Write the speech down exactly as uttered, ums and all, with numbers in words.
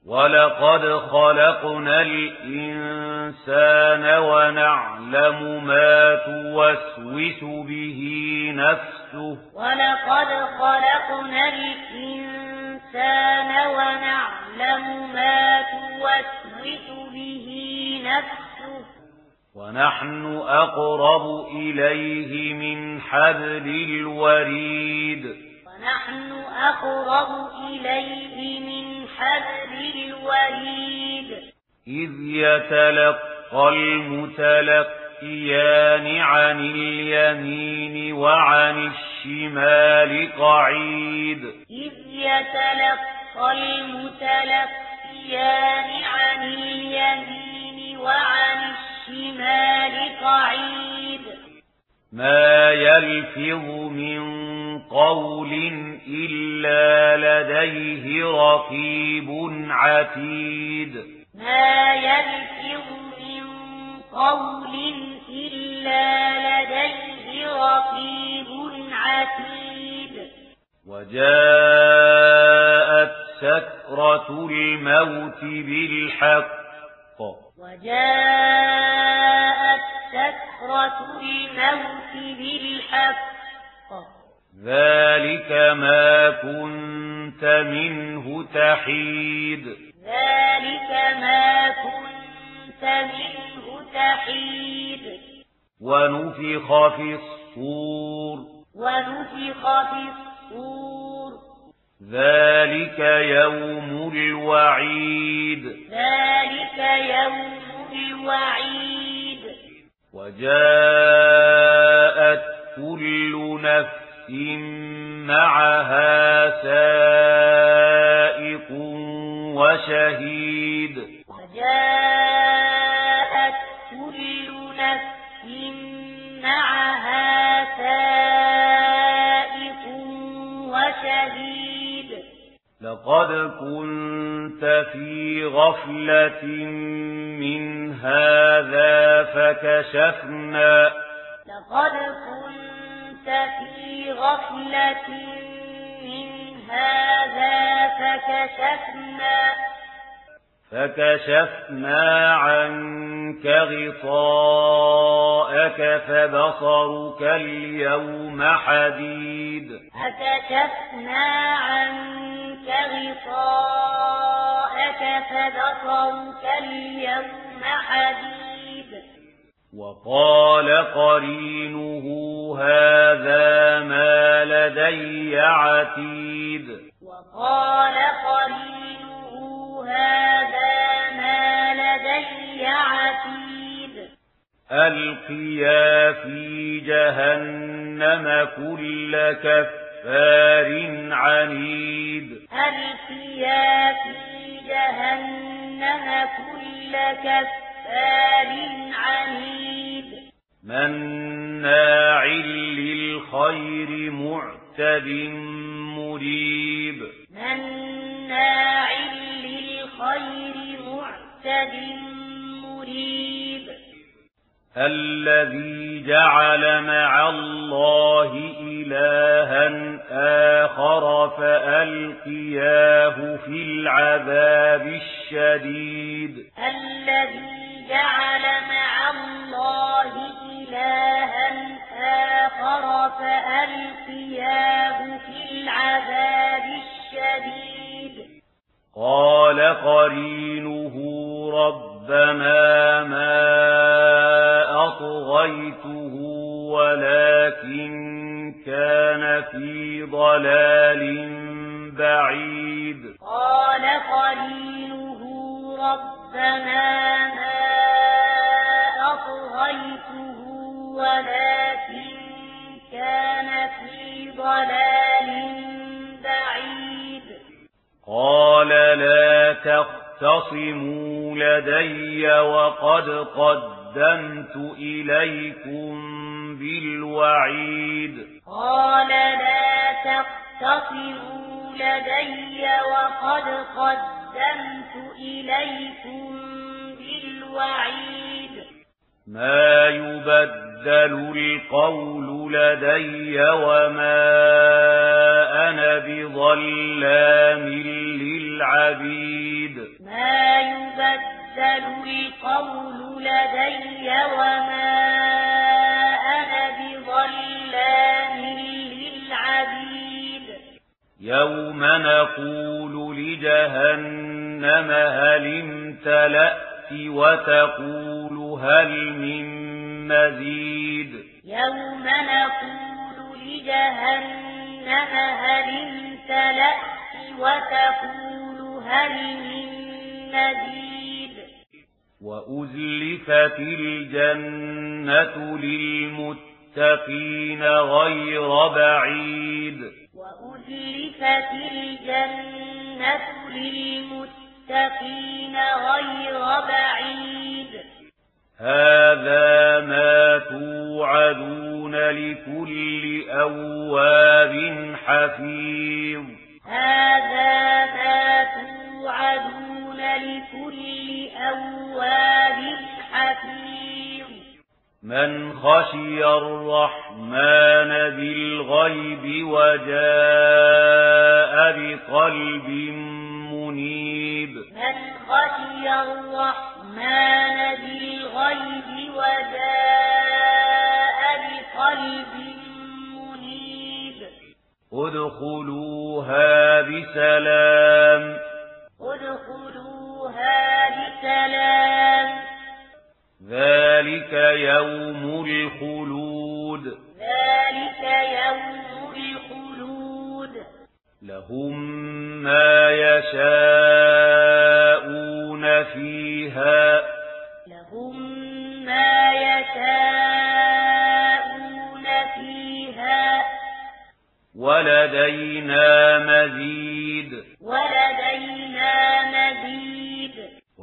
ولقد خلقنا الإنسان ونعلم ما توسوس به نفسه ولقد خلقنا الإنسان ونعلم ما توسوس به نفسه ونحن أقرب إليه من حبل الوريد ونحن أقرب إليه من حبل الوريد إذ يتلقى المتلقيان عن اليمين وعن الشمال قعيد إذ يتلقى المتلقيان عن اليمين وعن الشمال قعيد ما يلفظ من قول إلا لديه رقيب عتيد ما يلفظ من قول إلا لديه رقيب عتيد وجاءت سكرة الموت بالحق وجاءت سكرة الموت بالحق ذلك ما كنت منه تحيد ذلك ما كنت منه تحيد ونفخ في الصور ونفخ في الصور ذلك يوم الوعيد ذلك يوم الوعيد وجاءت كل نفس معها سائق وشهيد وجاءت كل نفس معها سائق وشهيد لقد كنت في غفلة من هذا فكشفنا لقد كنت في غفلة من هذا فكشفنا فكشفنا عنك غطاءك فبصرك اليوم حديد فكشفنا عنك غطاءك فبصرك اليوم حديد وقال قرينه هذا ما لدي عتيد وقال قرينه هذا ما لدي عتيد ألقيا في جهنم كل كفار عنيد ألقيا في جهنم كل كفار عنيد مناع للخير معتد مريب مناع للخير معتد مريب الذي جعل مع الله إلها آخر فألقياه في العذاب الشديد الذي جعل مع الله إلها آخر فألقياه في العذاب الشديد قال قرينه ربنا ما أطغيته ولكن كان في ضلال بعيد قال قرينه ربنا ما أطغيته ولكن كان في ضلال بعيد قال لا تختصموا لدي وقد قدمت إليكم بالوعيد قال لا تختصموا لدي وقد قدمت إليكم بالوعيد ما يبدل القول لدي وما أنا بظلام للعبيد ما يبدل القول لدي وما أنا بظلام للعبيد يوم نقول لجهنم هل امتلأت وتقول هل من مزيد يوم نقول لجهنم هل امتلأت وتقول هل من مزيد وأزلفت الجنة للمتقين غير بعيد وأزلفت الجنة للمتقين غير بعيد هذا ما توعدون لكل أواب حفيظ هذا ما توعدون لكل أواب حفيظ من خشي الرحمن بالغيب وجاء بقلب منيب من خشي الرحمن بالغيب وجاء بقلب منيب ادخلوها بسلام ادخلوها بسلام ذلك يوم الخلود ذلك يوم الخلود لهم ما يشاءون فيها لهم ما يشاءون فيها ولدينا مزيد ولدينا مزيد